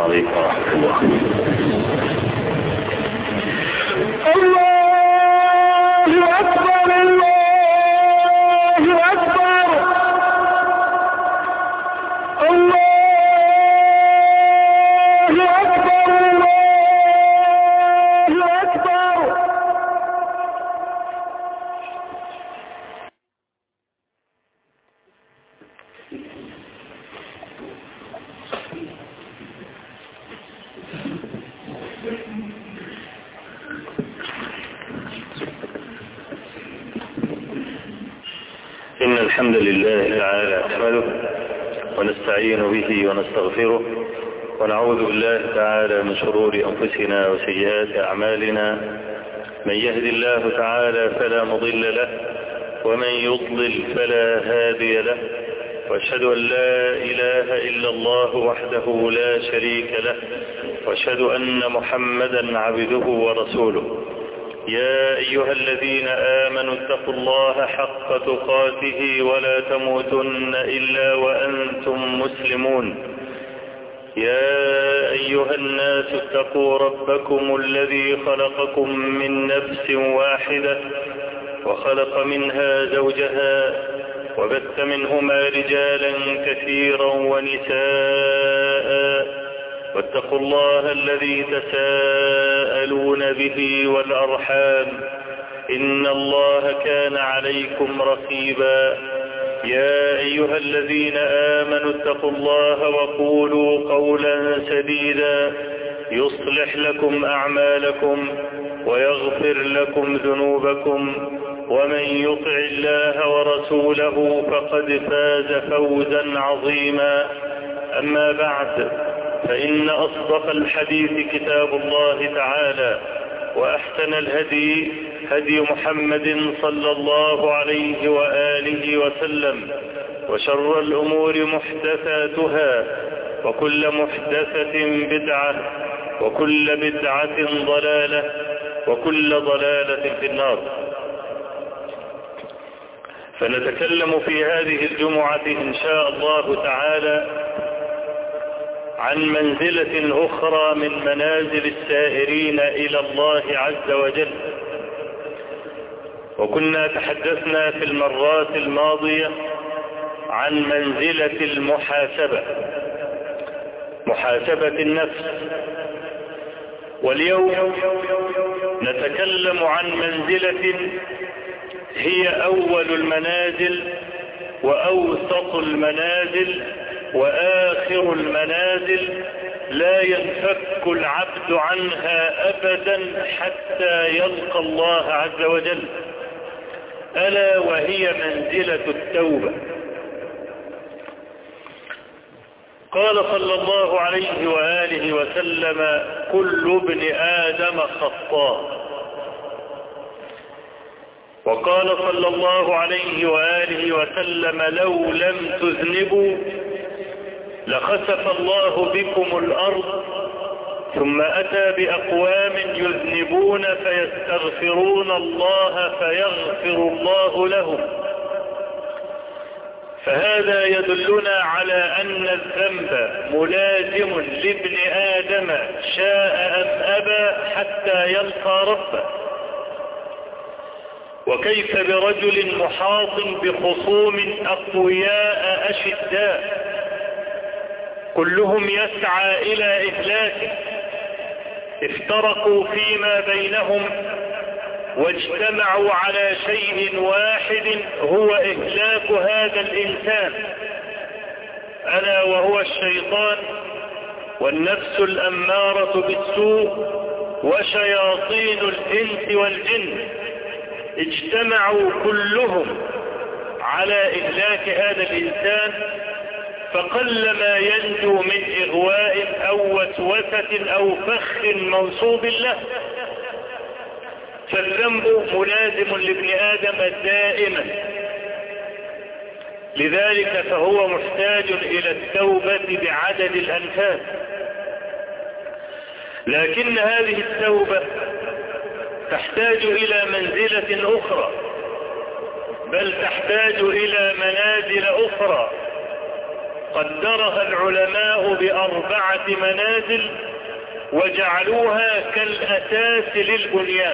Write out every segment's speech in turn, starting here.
عليكم ورحمة الله. الله أكبر الله أكبر الله أكبر الله أكبر. إن الحمد لله تعالى نحمده ونستعين به ونستغفره ونعوذ بالله تعالى من شرور أنفسنا وسيئات أعمالنا. من يهد الله تعالى فلا مضل له ومن يضلل فلا هادي له، وأشهد أن لا إله إلا الله وحده لا شريك له، وأشهد أن محمدا عبده ورسوله. يا أيها الذين آمنوا اتقوا الله حق تقاته ولا تموتن إلا وأنتم مسلمون. يا أيها الناس اتقوا ربكم الذي خلقكم من نفس واحدة وخلق منها زوجها وبث منهما رجالا كثيرا ونساء، واتقوا الله الذي تساءلون به والأرحام إن الله كان عليكم رقيبا. يا أيها الذين آمنوا اتقوا الله وقولوا قولا سديدا يصلح لكم أعمالكم ويغفر لكم ذنوبكم، ومن يطع الله ورسوله فقد فاز فوزا عظيما. أما بعد، فإن أصدق الحديث كتاب الله تعالى، وأحسن الهدي هدي محمد صلى الله عليه وآله وسلم، وشر الأمور محدثاتها، وكل محدثة بدعة، وكل بدعة ضلالة، وكل ضلالة في النار. فنتكلم في هذه الجمعة إن شاء الله تعالى عن منزلة أخرى من منازل السائرين إلى الله عز وجل. وكنا تحدثنا في المرات الماضية عن منزلة المحاسبة، محاسبة النفس. واليوم نتكلم عن منزلة هي أول المنازل وأوسط المنازل وآخر المنازل، لا ينفك العبد عنها أبدا حتى يلقى الله عز وجل، ألا وهي منزلة التوبة. قال صلى الله عليه وآله وسلم: كل ابن آدم خطاء. وقال صلى الله عليه وآله وسلم: لو لم تذنبوا لخسف الله بكم الأرض، ثم أتى بأقوام يذنبون فيستغفرون الله فيغفر الله لهم. فهذا يدلنا على أن الذنب ملازم لابن آدم شاء أم أبى حتى يلقى ربه. وكيف برجل محاط بخصوم أقوياء أشداء كلهم يسعى إلى إهلاكه، افترقوا فيما بينهم واجتمعوا على شيء واحد هو إهلاك هذا الإنسان، ألا وهو الشيطان والنفس الأمارة بالسوء وشياطين الإنس والجن. اجتمعوا كلهم على إهلاك هذا الإنسان، فقلما ينجو من إغواء أو وسوسة أو فخ منصوب له. فالذنب ملازم لابن آدم دائما، لذلك فهو محتاج إلى التوبة بعدد الأنفاس. لكن هذه التوبة تحتاج إلى منزلة أخرى، بل تحتاج إلى منازل أخرى. قدرها العلماء ب4 منازل وجعلوها كالأساس للبنيان.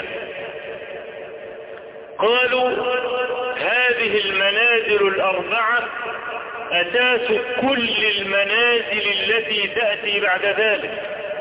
قالوا هذه المنازل 4 أساس كل المنازل التي تأتي بعد ذلك.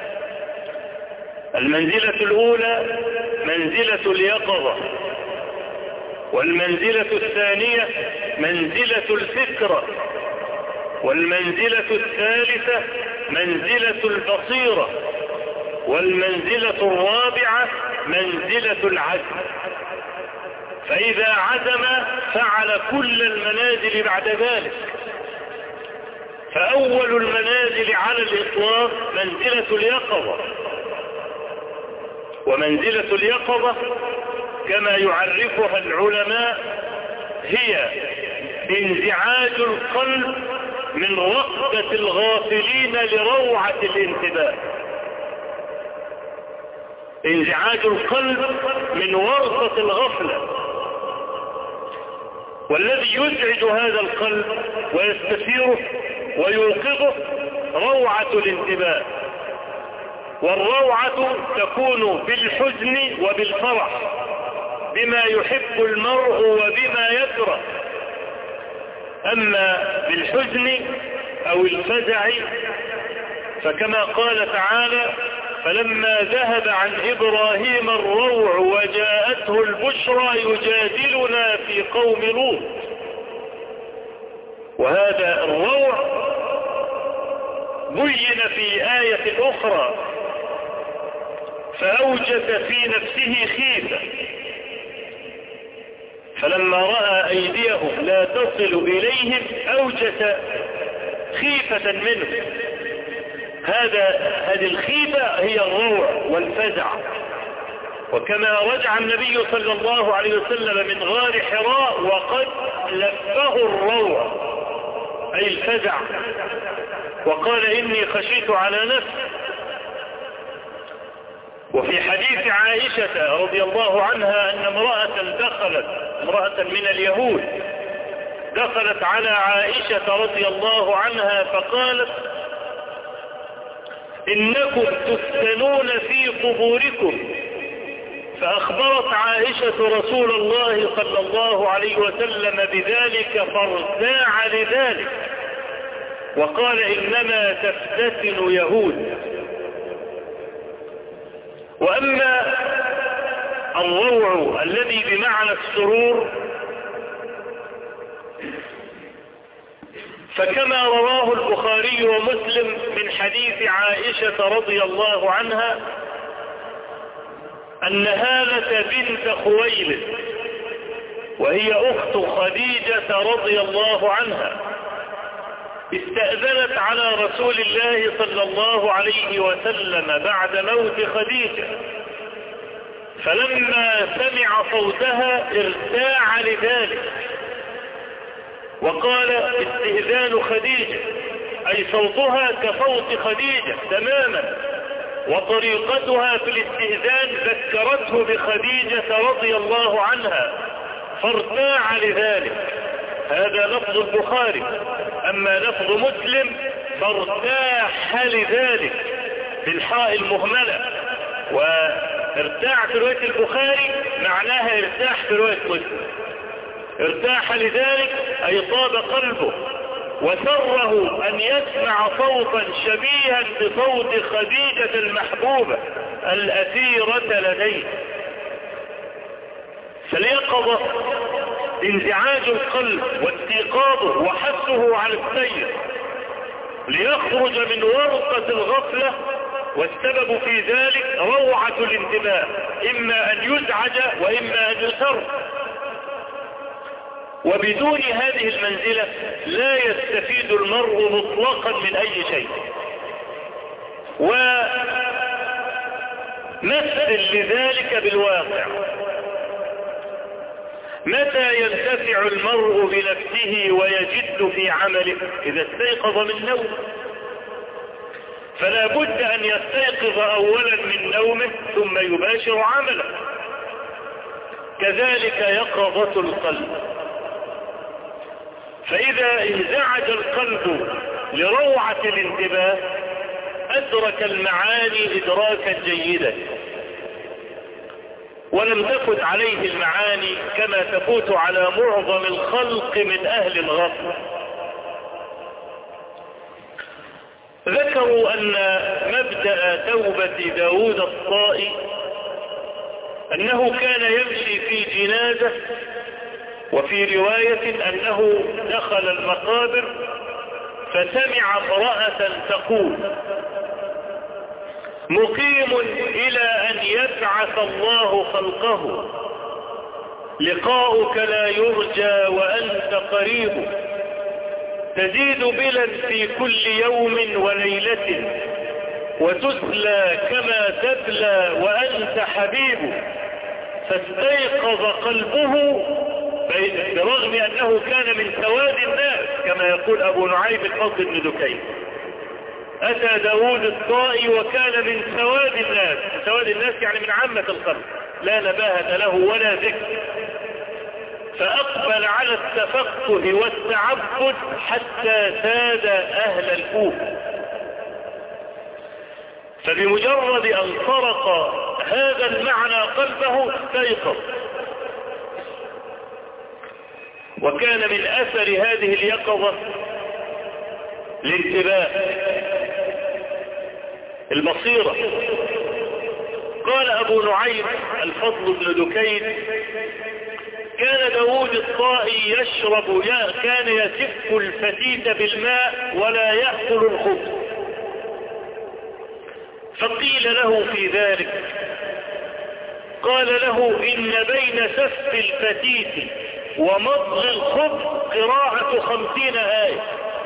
المنزلة الأولى منزلة اليقظة، والمنزلة الثانية منزلة الفكرة، والمنزلة الثالثة منزلة البصيرة، والمنزلة الرابعة منزلة العزم. فإذا عزم فعل كل المنازل بعد ذلك. فأول المنازل على الإطلاق منزلة اليقظة، ومنزلة اليقظة كما يعرفها العلماء هي انزعاج القلب من رغبة الغافلين لروعة الانتباه. انزعاج القلب من ورطة الغفلة، والذي يزعج هذا القلب ويستثيره ويوقظه روعة الانتباه. والروعة تكون بالحزن وبالفرح، بما يحب المرء وبما يكره. أما بالحزن أو الفزع فكما قال تعالى: فلما ذهب عن إبراهيم الروع وجاءته البشرى يجادلنا في قوم لوط. وهذا الروع بين في آية أخرى فأوجس في نفسه خيفة، فلما رأى أيديهم لا تصل إليهم أوجس خيفة منه. هذه الخيفة هي الروع والفزع. وكما رجع النبي صلى الله عليه وسلم من غار حراء وقد لفه الروع أي الفزع، وقال: إني خشيت على نفسي. وفي حديث عائشة رضي الله عنها أن امرأة من اليهود دخلت على عائشة رضي الله عنها فقالت: إنكم تفتنون في قبوركم. فأخبرت عائشة رسول الله صلى الله عليه وسلم بذلك فارتاع لذلك وقال: إنما تفتتن يهود. وأما الروع الذي بمعنى السرور فكما رواه البخاري ومسلم من حديث عائشة رضي الله عنها أن هالة بنت خويلد وهي أخت خديجة رضي الله عنها استأذنت على رسول الله صلى الله عليه وسلم بعد موت خديجة، فلما سمع صوتها ارتاع لذلك وقال: استئذان خديجة، أي صوتها كصوت خديجة تماما، وطريقتها في الاستئذان ذكرته بخديجة رضي الله عنها فارتاع لذلك. هذا لفظ البخاري. أما لفظ مسلم فارتاح لذلك بالحاء المهملة، وارتاح في رواية البخاري معناها ارتاح في رواية مسلم. ارتاح لذلك أي طاب قلبه وسره أن يسمع صوتا شبيها بصوت خديجة المحبوبة الأثيرة لديه. فاليقظة انزعاج القلب واستيقاظه وحثه على السير ليخرج من ورطة الغفلة، والسبب في ذلك روعة الانتباه، إما أن يزعج وإما أن يسر. وبدون هذه المنزلة لا يستفيد المرء مطلقا من أي شيء. ومثل لذلك بالواقع: متى ينتفع المرء بنفسه ويجد في عمله؟ إذا استيقظ من نوم. فلا بد أن يستيقظ أولا من نومه ثم يباشر عمله. كذلك يقظة القلب. فإذا انزعج القلب لروعة الانتباه أدرك المعاني إدراكا جيدا، ولم تفت عليه المعاني كما تفوت على معظم الخلق من أهل الغفلة. ذكروا أن مبدأ توبة داود الطائي أنه كان يمشي في جنازة، وفي رواية أنه دخل المقابر فسمع امرأة تقول: مقيم إلى أن يبعث الله خلقه، لقاؤك لا يرجى وأنت قريب، تزيد بلا في كل يوم وليلة، وتسلى كما تبلى وأنت حبيب. فاستيقظ قلبه برغم أنه كان من سواد الناس، كما يقول أبو نعيم الفضل بن دكين: أتى داود الطائي وكان من سواد الناس. سواد الناس يعني من عامة الخلق، لا نباهة له ولا ذكر. فأقبل على التفقه والتعبد حتى ساد أهل الكوفة. فبمجرد أن طرق هذا المعنى قلبه استيقظ. وكان من أثر هذه اليقظة الانتباه، البصيرة. قال أبو نعيم الفضل بن دكين: كان داود الطائي يشرب كان يسف الفتيت بالماء ولا يأكل الخبز. فقيل له في ذلك، قال له: إن بين سف الفتيت ومضغ الخبز قراءة 50 آية.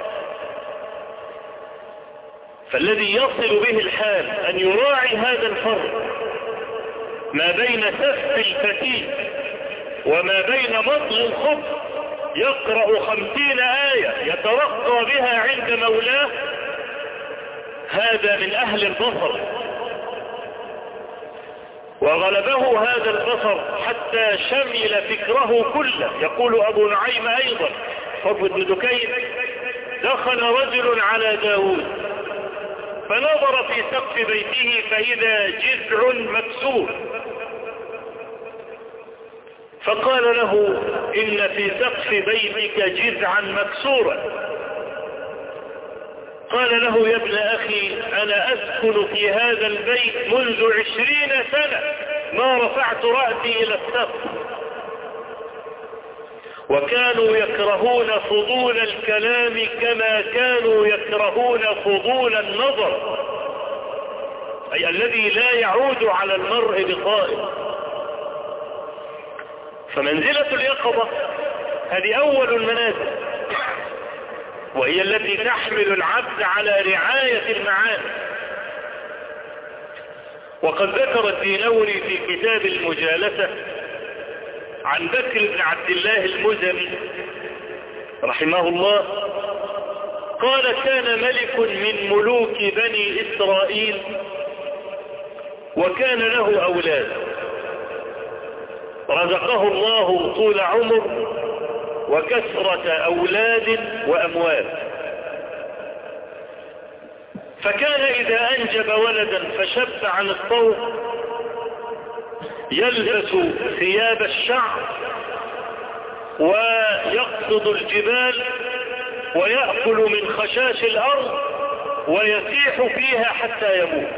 فالذي يصل به الحال أن يراعي هذا الفرق ما بين سف الفتيت وما بين مضغ الخبز، يقرأ 50 آية يترقى بها عند مولاه، هذا من أهل البصر. وغلبه هذا البصر حتى شمل فكره كله. يقول أبو نعيم أيضا فضل بن دكين: دخل رجل على داود فنظر في سقف بيته فإذا جذع مكسور، فقال له: إن في سقف بيتك جذعا مكسورا. قال له: يا ابن أخي، أنا أسكن في هذا البيت منذ 20 سنة ما رفعت رأسي إلى السقف. وكانوا يكرهون فضول الكلام كما كانوا يكرهون فضول النظر، أي الذي لا يعود على المرء بقائد. فمنزلة اليقظة هذه أول المنازل، وهي التي تحمل العبد على رعاية المعاني. وقد ذكر الدينوري في كتاب المجالسة عن بكر بن عبد الله المزني رحمه الله قال: كان ملك من ملوك بني إسرائيل وكان له أولاد، رزقه الله طول عمر وكثرة أولاد وأموال. فكان إذا أنجب ولدا فشب عن الطوق يلبس ثياب الشعر ويقصد الجبال ويأكل من خشاش الأرض ويسيح فيها حتى يموت.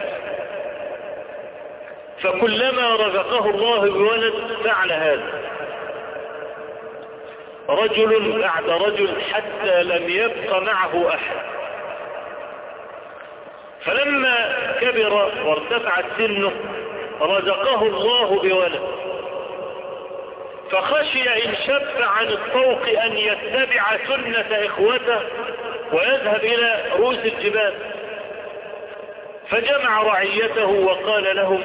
فكلما رزقه الله بولد فعل هذا، رجل بعد رجل، حتى لم يبق معه أحد. فلما كبر وارتفعت سنه رزقه الله بولد، فخشي إن شب عن الطوق أن يتبع سنة إخوته ويذهب إلى رؤوس الجبال، فجمع رعيته وقال لهم: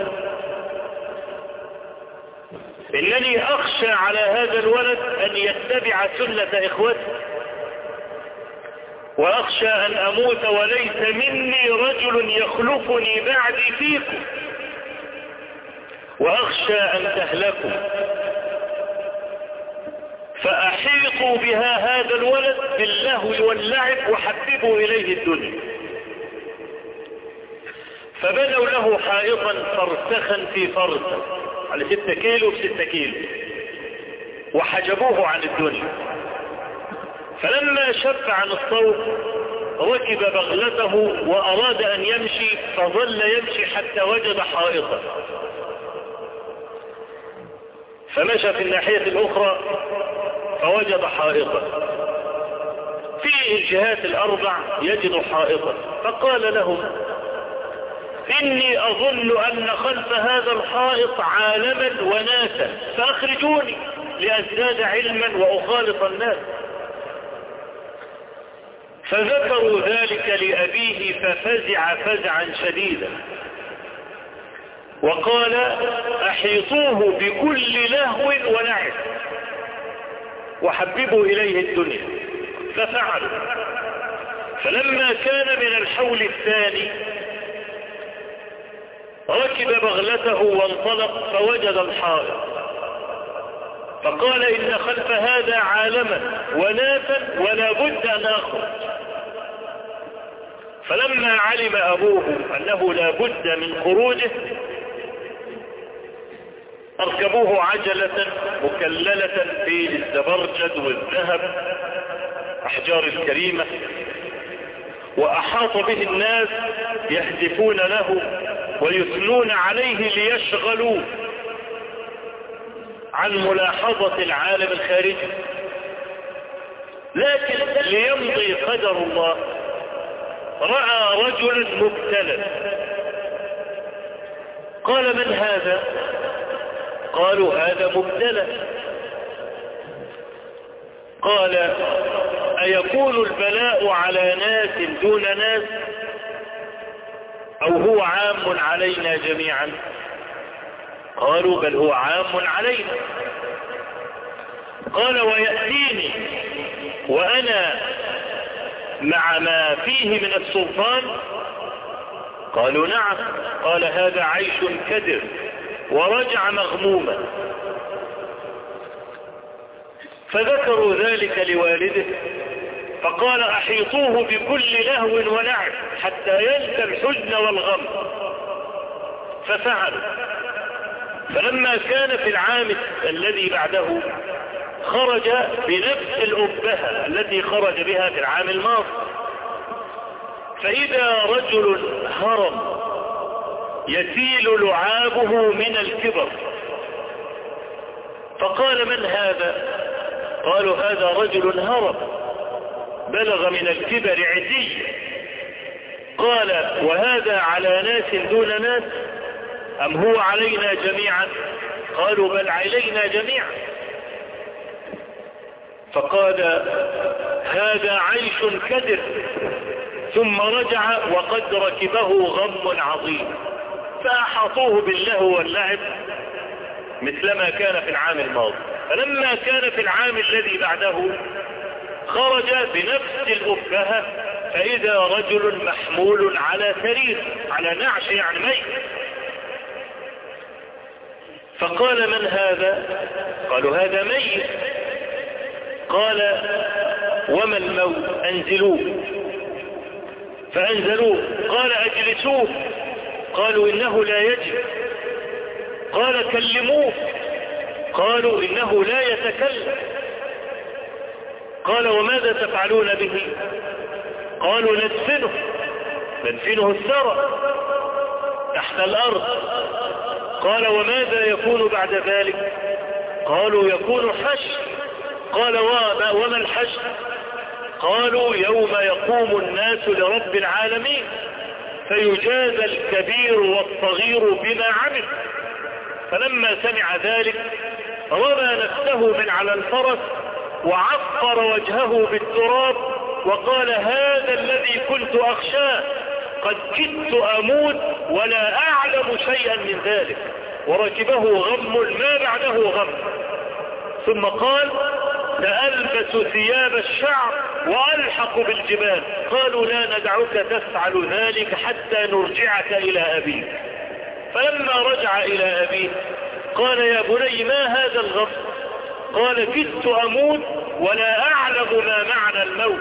إنني أخشى على هذا الولد أن يتبع سنة إخوته، وأخشى أن أموت وليس مني رجل يخلفني بعدي فيكم، وأخشى أن تهلكوا. فأحيطوا بها هذا الولد باللهو واللعب وحببوا إليه الدنيا. فبنوا له حائطا فرسخا في فرسخ على 6 كيلو في 6 كيلو وحجبوه عن الدنيا. فلما شب عن الصوت ركب بغلته وأراد أن يمشي، فظل يمشي حتى وجد حائطا، فمشى في الناحية الأخرى فوجد حائطا، في الجهات الأربع يجد حائطا، فقال لهم: إني أظن أن خلف هذا الحائط عالما وناسا، فأخرجوني لأزداد علما وأخالط الناس. فذكروا ذلك لأبيه ففزع فزعا شديدا وقال: أحيطوه بكل لهو ولعب وحببوا إليه الدنيا. ففعلوا. فلما كان من الحول الثاني ركب بغلته وانطلق فوجد الحائط، فقال: إن خلف هذا عالما وناسا ولا بد أن أخرج. فلما علم أبوه أنه لا بد من خروجه أركبوه عجلة مكللة في الزبرجد والذهب أحجار الكريمة، وأحاط به الناس يهدفون له ويثنون عليه ليشغلوا عن ملاحظة العالم الخارجي. لكن ليمضي قدر الله رأى رجل مبتلى. قال: من هذا؟ قالوا: هذا مبتلى. قال: أيكون البلاء على ناس دون ناس أو هو عام علينا جميعا؟ قالوا: بل هو عام علينا. قال: ويأتيني وأنا مع ما فيه من السلطان؟ قالوا: نعم. قال: هذا عيش كدر. ورجع مغموما. فذكروا ذلك لوالده فقال: أحيطوه بكل لهو ولعب حتى ينسى الحزن والغم. ففعلوا. فلما كان في العام الذي بعده خرج بنفس الأبهة التي خرج بها في العام الماضي، فإذا رجل هرم يسيل لعابه من الكبر، فقال: من هذا؟ قالوا: هذا رجل هرم بلغ من الكبر عتي. قال: وهذا على ناس دون ناس أم هو علينا جميعا؟ قالوا: بل علينا جميعا. فقال: هذا عيش كدر. ثم رجع وقد ركبه غم عظيم، فأحاطوه باللهو واللعب مثلما كان في العام الماضي. فلما كان في العام الذي بعده خرج بنفس الأبهة فإذا رجل محمول على سرير، على نعش يعني ميت. فقال: من هذا؟ قالوا: هذا ميت. قال: وما الموت؟ أنزلوه. فأنزلوه. قال: أجلسوه. قالوا: إنه لا يجب. قال: كلموه. قالوا: إنه لا يتكلم. قال: وماذا تفعلون به؟ قالوا: ندفنه الثرى تحت الأرض. قال: وماذا يكون بعد ذلك؟ قالوا: يكون حشر. قال: وما الحشر؟ قالوا: يوم يقوم الناس لرب العالمين فيجازى الكبير والصغير بما عمل. فلما سمع ذلك رمى نفسه من على الفرس وعفر وجهه بالتراب وقال: هذا الذي كنت أخشاه، قد كدت أموت ولا أعلم شيئا من ذلك. وركبه غم ما بعده غم. ثم قال: سألبس ثياب الشعر وألحق بالجبال. قالوا: لا ندعك تفعل ذلك حتى نرجعك إلى أبيك. فلما رجع إلى أبيه قال: يا بني ما هذا الغم؟ قال كدت أموت ولا أعلم ما معنى الموت،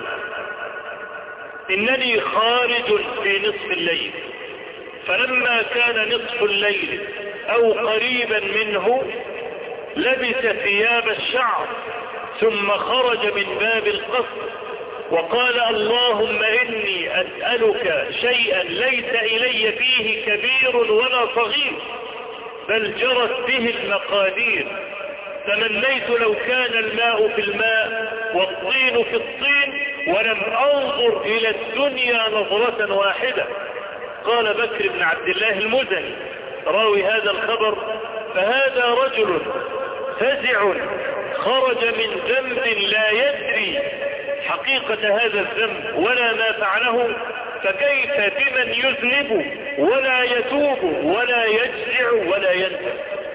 إنني خارج في نصف الليل. فلما كان نصف الليل أو قريبا منه لبس ثياب الشعر ثم خرج من باب القصر وقال اللهم إني أسألك شيئا ليس إلي فيه كبير ولا صغير بل جرت به المقادير، تمنيت لو كان الماء في الماء والطين في الطين ولم أنظر إلى الدنيا نظرة واحدة. قال بكر بن عبد الله المزني راوي هذا الخبر فهذا رجل فزع خرج من ذنب لا يدري حقيقة هذا الذنب ولا ما فعله، فكيف بمن يذنب ولا يتوب ولا يجزع ولا يندم؟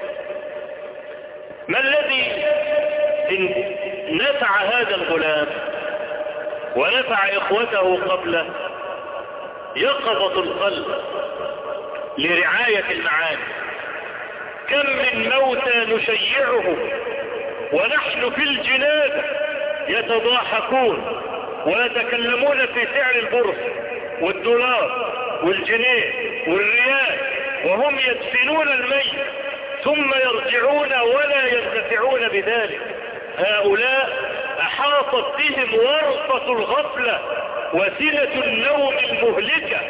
ما الذي نفع هذا الغلام ونفع إخوته قبله؟ يقظة القلب لرعاية المعاني. كم من موتى نشيعه ونحن في الجنازة يتضاحكون ويتكلمون في سعر البورصة والدولار والجنيه والريال وهم يدفنون الميت ثم يرجعون ولا ينتفعون بذلك. هؤلاء أحاطت بهم ورطة الغفلة وسنة النوم المهلكة.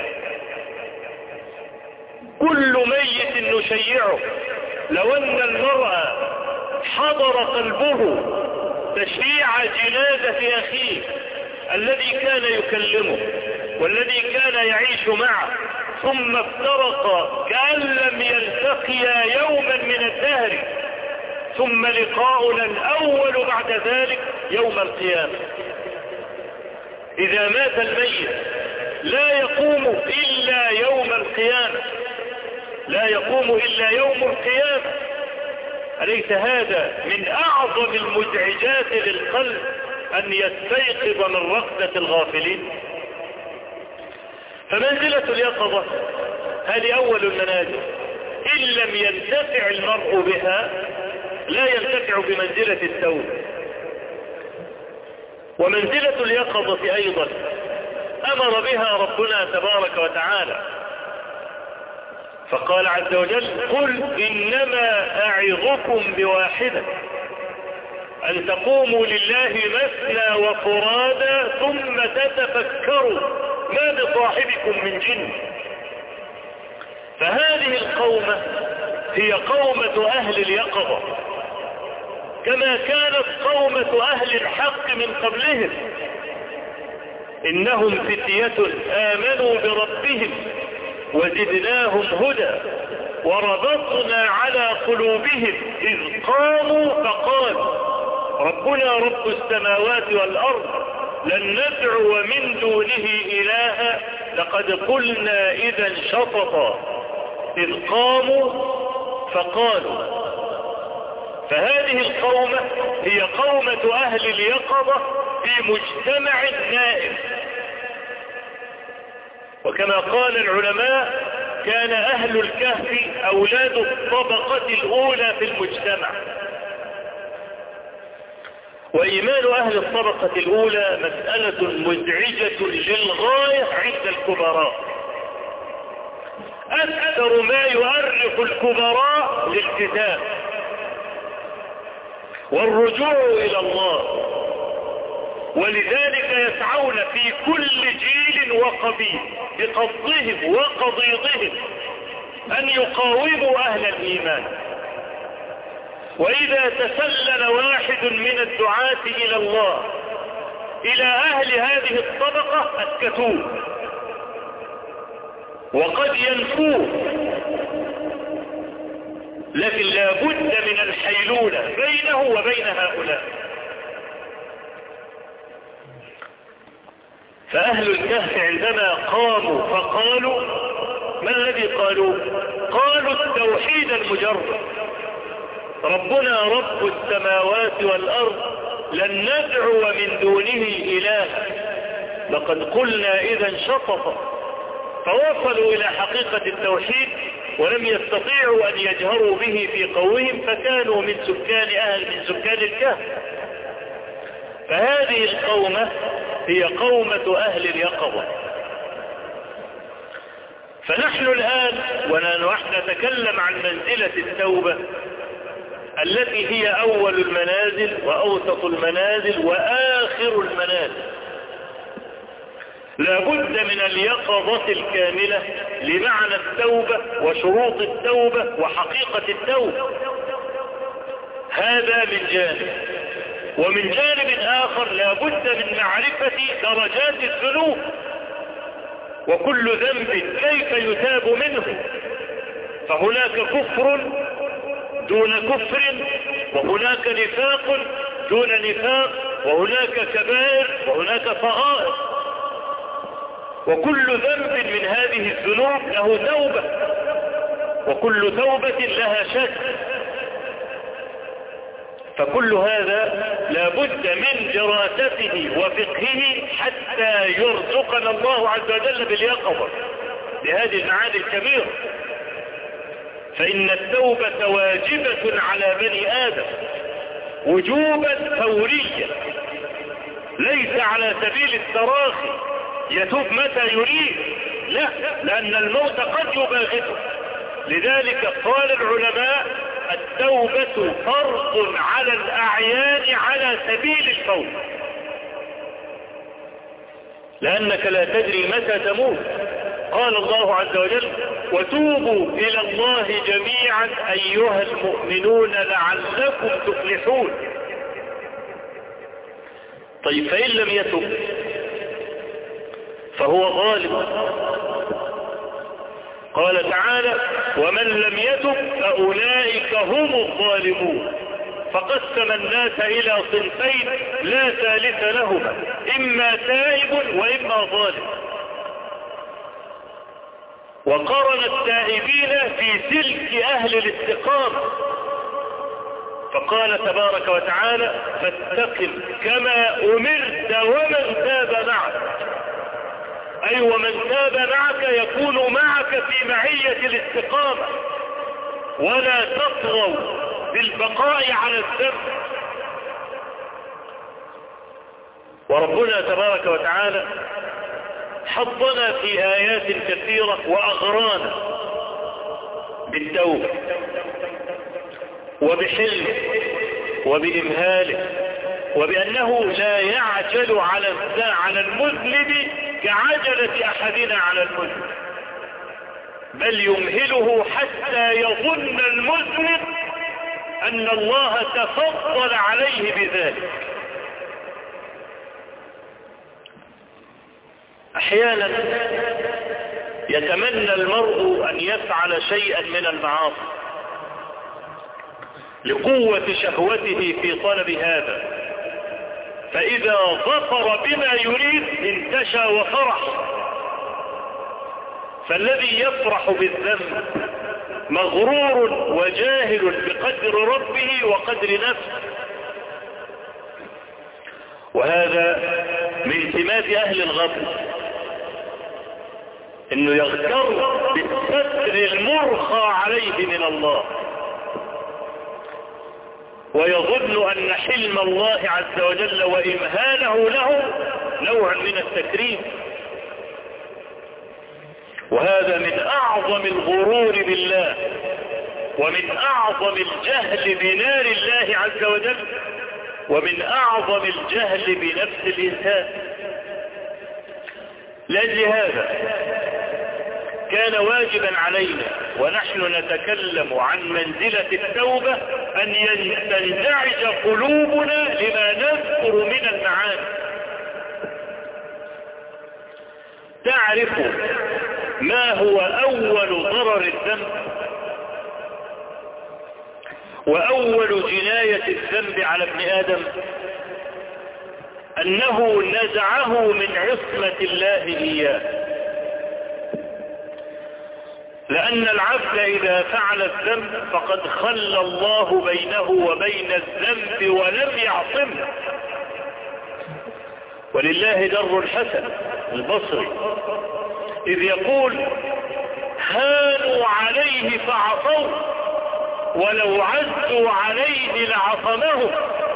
كل ميت نشيعه لو أن المرأة حضر قلبه تشييع جنازة أخيه الذي كان يكلمه والذي كان يعيش معه ثم افترقا كأن لم يلتقيا يوما من الدهر ثم لقاؤنا الأول بعد ذلك يوم القيامة. إذا مات الميت لا يقوم إلا يوم القيامة، لا يقوم إلا يوم القيامة. أليس هذا من أعظم المزعجات للقلب أن يستيقظ من رقدة الغافلين؟ فمنزلة اليقظة هذه أول المنازل، إن لم ينتفع المرء بها لا ينتفع بمنزلة التوبة. ومنزلة اليقظة أيضا أمر بها ربنا تبارك وتعالى فقال عز وجل قل إنما أعظكم بواحدة أن تقوموا لله مثنى وفرادا ثم تتفكروا ما بصاحبكم من جن. فهذه القومة هي قومة أهل اليقظة كما كانت قومة أهل الحق من قبلهم، إنهم فتية آمنوا بربهم وزدناهم هدى وربطنا على قلوبهم إذ قاموا فقالوا ربنا رب السماوات والأرض لن ندعو من دونه إلها لقد قلنا إذا شططا إذ قاموا فقالوا. فهذه القومة هي قومة أهل اليقظة في مجتمع نائم. وكما قال العلماء كان أهل الكهف أولاد الطبقة الأولى في المجتمع. وإيمان أهل الطبقة الأولى مسألة مزعجة للغاية عند الكبراء. أكثر ما يؤرخ الكبراء للكتاب والرجوع إلى الله، ولذلك يسعون في كل جيل وقبيل بقصدهم وقضيضهم أن يقاوموا أهل الإيمان. وإذا تسلل واحد من الدعاة إلى الله إلى أهل هذه الطبقة أسكتوه وقد ينفوه، لكن لا بد من الحيلولة بينه وبين هؤلاء. فأهل الكهف عندما قاموا فقالوا ما الذي قالوا؟ قالوا التوحيد المجرد ربنا رب السماوات والأرض لن ندعو من دونه إلها لقد قلنا إذا شططا فوصلوا إلى حقيقة التوحيد ولم يستطيعوا أن يجهروا به في قومهم، فكانوا من سكان الكهف. فهذه القومة هي قومة أهل اليقظة. فنحن الآن ونحن نتكلم عن منزلة التوبة التي هي أول المنازل وأوسط المنازل وآخر المنازل. لا بد من اليقظة الكاملة لمعنى التوبة وشروط التوبة وحقيقة التوبة. هذا من جانب. ومن جانب آخر لا بد من معرفة درجات الذنوب، وكل ذنب كيف يتاب منه. فهناك كفر دون كفر، وهناك نفاق دون نفاق، وهناك كبائر وهناك صغائر، وكل ذنب من هذه الذنوب له توبة، وكل توبة لها شك. فكل هذا لا بد من دراسته وفقهه حتى يرزقنا الله عز وجل باليقظة لهذه المعاني الكبيرة. فإن التوبة واجبة على بني آدم وجوبا فوريا، ليس على سبيل التراخي يتوب متى يريد، لا، لأن الموت قد يباغته. لذلك قال العلماء التوبة فرض على الأعيان على سبيل الفور، لأنك لا تدري متى تموت. قال الله عز وجل وتوبوا إلى الله جميعا أيها المؤمنون لعلكم تفلحون. طيب فإن لم يتب فهو ظالم. قال تعالى ومن لم يتب فأولئك هم الظالمون. فقسم الناس إلى صنفين لا ثالث لهما، إما تائب وإما ظالم. وقرن التائبين في سلك أهل الاستقامة، فقال تبارك وتعالى فاستقم كما أمرت ومن تاب معك، أي ومن تاب معك يكون معك في معية الاستقامة، ولا تطغوا بالبقاء على الذنب. وربنا تبارك وتعالى حضنا في آيات كثيرة وأغرانا بالتوبة وبحلمه وبإمهاله، وبأنه لا يعجل على المذنب كعجلة أحدنا على المذنب، بل يمهله حتى يظن المذنب أن الله تفضل عليه بذلك. أحيانا يتمنى المرء أن يفعل شيئا من المعاصي لقوة شهوته في طلب هذا، فإذا ظفر بما يريد انتشى وفرح. فالذي يفرح بالذنب مغرور وجاهل بقدر ربه وقدر نفسه. وهذا من سمات أهل الغفل، انه يغتر بالستر المرخى عليه من الله، ويظن ان حلم الله عز وجل وامهاله له نوع من التكريم. وهذا من اعظم الغرور بالله، ومن اعظم الجهل بنار الله عز وجل، ومن اعظم الجهل بنفس الانسان. لأجل هذا كان واجبا علينا ونحن نتكلم عن منزلة التوبة أن تنزعج قلوبنا لما نذكر من المعاني. تعرف ما هو أول ضرر الذنب وأول جناية الذنب على ابن آدم؟ أنه نزعه من عصمة الله إياه. لأن العبد إذا فعل الذنب فقد خلى الله بينه وبين الذنب ولم يعصمه. ولله در الحسن البصري إذ يقول هانوا عليه فعصوا ولو عزوا عليه لعصمهم.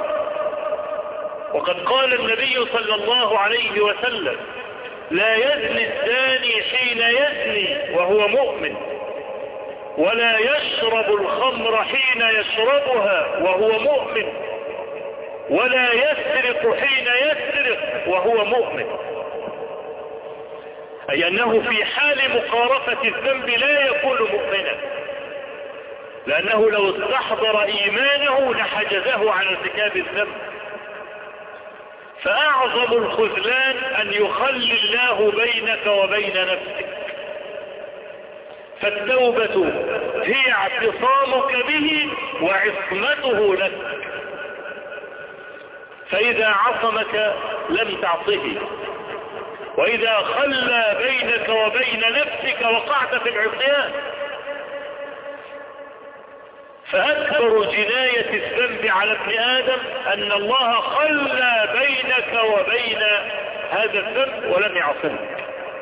وقد قال النبي صلى الله عليه وسلم لا يزني الزاني حين يزني وهو مؤمن، ولا يشرب الخمر حين يشربها وهو مؤمن، ولا يسرق حين يسرق وهو مؤمن. أي أنه في حال مقارفة الذنب لا يكون مؤمنا، لأنه لو استحضر إيمانه لحجزه عن ارتكاب الذنب. فأعظم الخذلان أن يخلي الله بينك وبين نفسك. فالتوبة هي اعتصامك به وعصمته لك، فإذا عصمك لم تعصه، وإذا خلى بينك وبين نفسك وقعت في العصيان. فأكبر جناية الذنب على ابن آدم أن الله خلى بينك وبين هذا الذنب ولم يعصمك.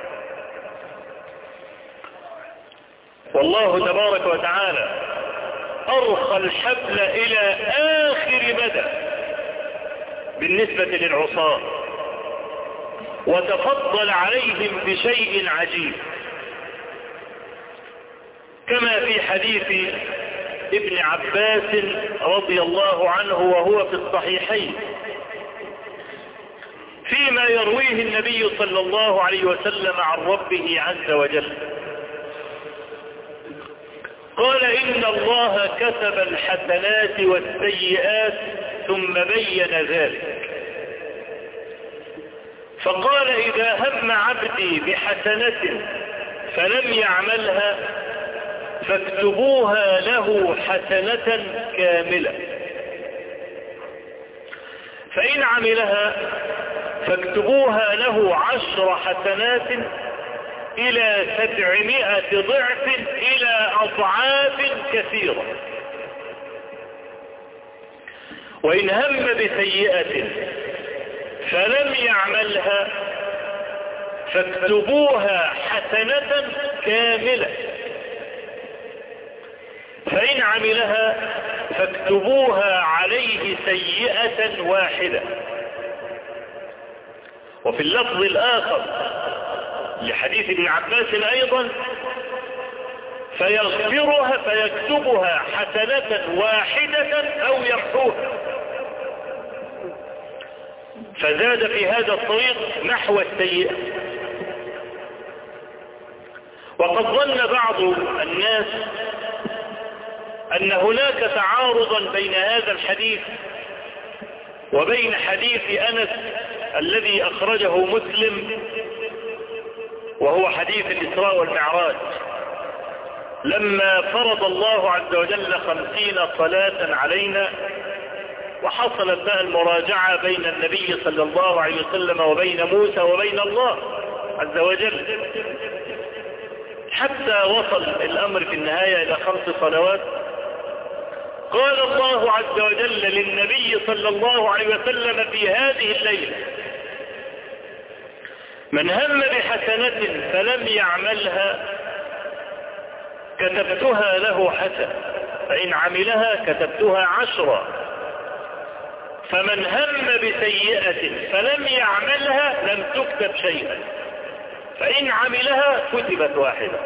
والله تبارك وتعالى أرخى الحبل إلى آخر مدى بالنسبة للعصاة، وتفضل عليهم بشيء عجيب، كما في حديث ابن عباس رضي الله عنه وهو في الصحيحين، فيما يرويه النبي صلى الله عليه وسلم عن ربه عز وجل. قال إن الله كتب الحسنات والسيئات ثم بين ذلك، فقال إذا هم عبدي بحسنة فلم يعملها فاكتبوها له حسنة كاملة، فإن عملها فاكتبوها له 10 حسنات إلى 700 ضعف إلى أضعاف كثيرة. وإن هم بسيئة فلم يعملها فاكتبوها حسنة كاملة، فإن عملها فاكتبوها عليه سيئة واحدة. وفي اللفظ الآخر لحديث ابن عباس أيضا فيغفرها فيكتبها حسنة واحدة أو يمحوها. فزاد في هذا الطريق نحو السيئة. وقد ظن بعض الناس أن هناك تعارضا بين هذا الحديث وبين حديث أنس الذي أخرجه مسلم، وهو حديث الإسراء والمعراج، لما فرض الله عز وجل 50 صلاة علينا، وحصلت بها المراجعة بين النبي صلى الله عليه وسلم وبين موسى وبين الله عز وجل، حتى وصل الأمر في النهاية إلى 5 صلوات. قال الله عز وجل للنبي صلى الله عليه وسلم في هذه الليلة من هم بحسنة فلم يعملها كتبتها له حسنة، فإن عملها كتبتها 10. فمن هم بسيئة فلم يعملها لم تكتب شيئا، فإن عملها كتبت واحدة.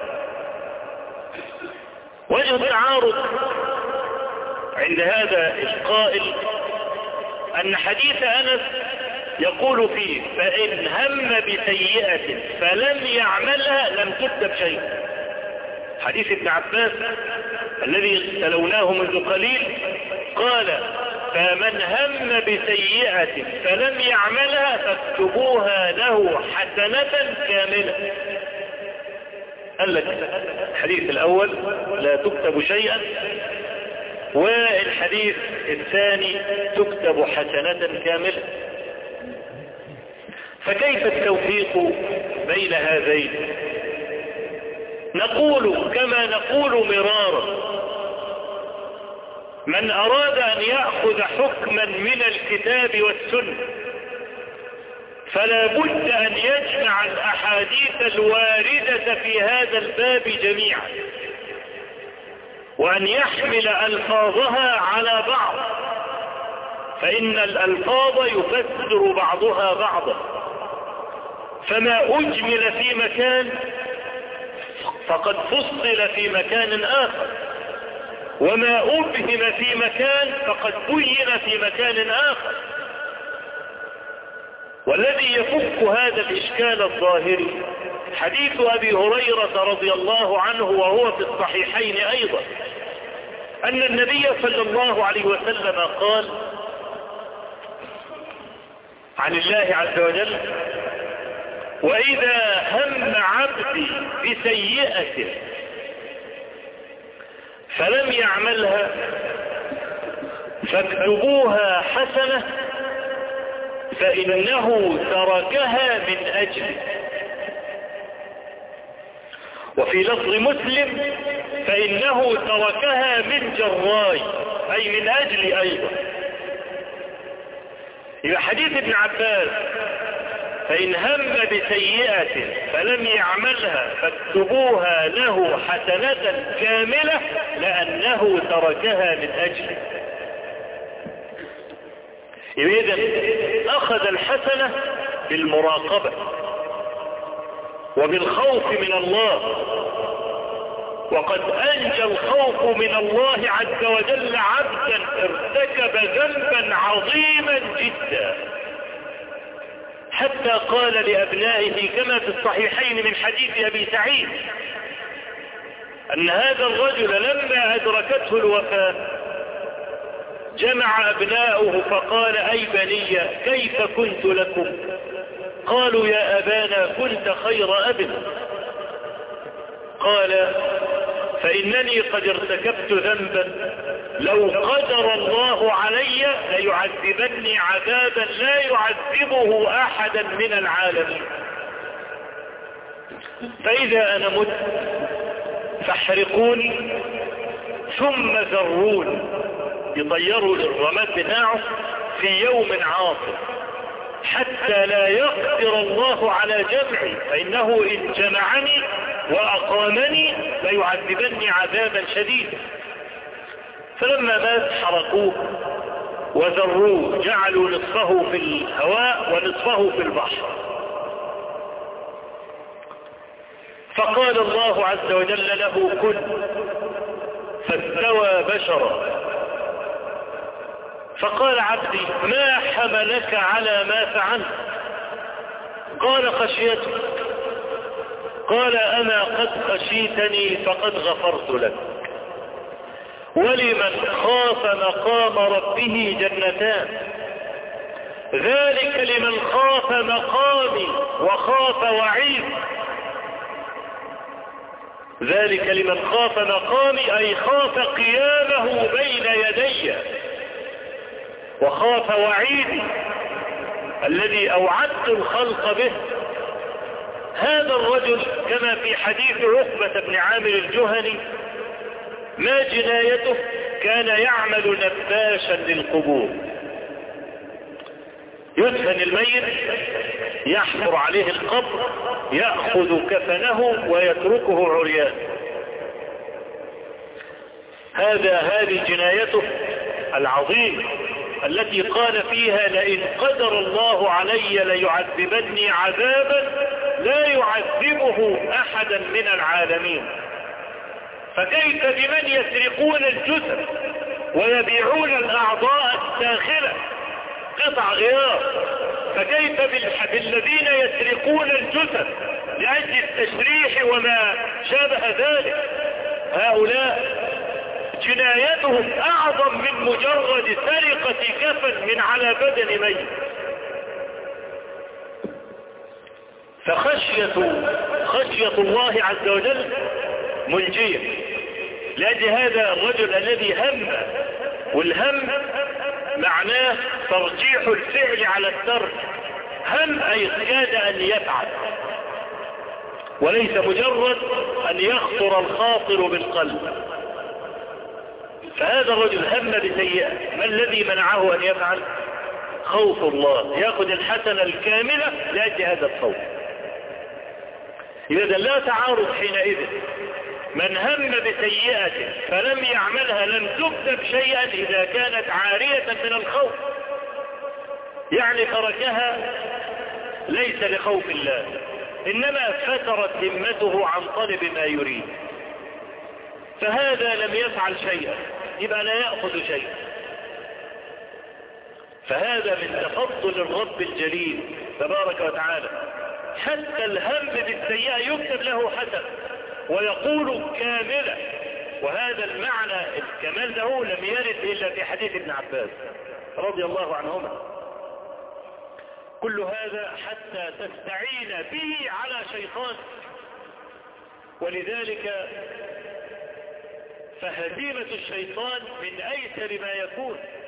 وجه التعارض عند هذا القائل أن حديث أنس يقول فيه فإن هم بسيئة فلم يعملها لم تكتب شيئا. حديث ابن عباس الذي تلوناه منذ قليل قال فمن هم بسيئة فلم يعملها فاكتبوها له حسنة كاملة. قال لك الحديث الأول لا تكتب شيئا، والحديث الثاني تكتب حسنة كاملة. فكيف التوفيق بين هذين؟ نقول كما نقول مرارا من أراد أن يأخذ حكما من الكتاب والسنة فلا بد أن يجمع الأحاديث الواردة في هذا الباب جميعا، وأن يحمل ألفاظها على بعض، فإن الألفاظ يفسر بعضها بعضا، فما أجمل في مكان فقد فصل في مكان آخر، وما أبهم في مكان فقد بين في مكان آخر. والذي يفك هذا الإشكال الظاهري حديث أبي هريرة رضي الله عنه، وهو في الصحيحين أيضا، أن النبي صلى الله عليه وسلم قال عن الله عز وجل: وإذا هم عبدي بسيئة فلم يعملها فاكتبوها حسنة فإنه تركها من أجل. وفي لفظ مسلم: فإنه تركها من جراي، أي من أجل أيضا. يبقى حديث ابن عباس: فإن هم بسيئة فلم يعملها فاكتبوها له حسنة كاملة لأنه تركها من أجله. إذن أخذ الحسنة بالمراقبة وبالخوف من الله، وقد أنجى الخوف من الله عز وجل عبدا ارتكب ذنبا عظيما جدا، حتى قال لأبنائه كما في الصحيحين من حديث أبي سعيد أن هذا الرجل لما أدركته الوفاة جمع أبناؤه فقال: أي بني كيف كنت لكم؟ قالوا: يا أبانا كنت خير أب. قال: فإنني قد ارتكبت ذنبا لو قدر الله علي ليعذبني عذابا لا يعذبه أحدا من العالمين، فإذا أنا مت فاحرقوني ثم ذروني، يطيروا الرماد بتاعه في يوم عاصف حتى لا يقدر الله على جمعي، فإنه إن جمعني وأقامني ليعذبني عذابا شديدا. فلما مات حرقوه وذروه، جعلوا نصفه في الهواء ونصفه في البحر. فقال الله عز وجل له: كن، فاستوى بشرا. فقال: عبدي ما حملك على ما فعلت؟ قال: خشيتك. قال: أما قد خشيتني فقد غفرت لك. ولمن خاف مقام ربه جنتان، ذلك لمن خاف مقامي وخاف وعيد. ذلك لمن خاف مقامي أي خاف قيامه بين يدي، وخاف وعيدي الذي أوعدت الخلق به. هذا الرجل كما في حديث عقبة بن عامر الجهني ما جنايته؟ كان يعمل نباشا للقبور، يدفن الميت، يحفر عليه القبر، يأخذ كفنه ويتركه عريان. هذه جنايته العظيمة التي قال فيها: لئن قدر الله علي ليعذبني عذابا لا يعذبه أحدا من العالمين. فكيف بمن يسرقون الجثث ويبيعون الأعضاء الداخلة قطع غيار؟ فكيف بالذين يسرقون الجثث لأجل التشريح وما شابه ذلك؟ هؤلاء جنايتهم أعظم من مجرد سرقة كفن من على بدن ميت. فخشية الله عز وجل منجية لأجل هذا الرجل الذي هم، والهم معناه ترجيح الفعل على الترك. هم أي كاد أن يفعل، وليس مجرد أن يخطر الخاطر بالقلب. فهذا الرجل هم بسيئة، ما الذي منعه أن يفعل؟ خوف الله، يأخذ الحسنة الكاملة لأجل هذا الخوف. إذا لا تعارض حينئذ. من هم بسيئة فلم يعملها لم تكتب شيئا إذا كانت عارية من الخوف، يعني تركها ليس لخوف الله، إنما فترت همته عن طلب ما يريد، فهذا لم يفعل شيئا يبقى لا يأخذ شيئا. فهذا من تفضل الرب الجليل تبارك وتعالى، حتى الهم بالسيئة يكتب له حسن ويقول كاملة. وهذا المعنى الكمال له لم يرد إلا في حديث ابن عباس رضي الله عنهما. كل هذا حتى تستعين به على شيطان. ولذلك فهزيمة الشيطان من أيسر ما يكون،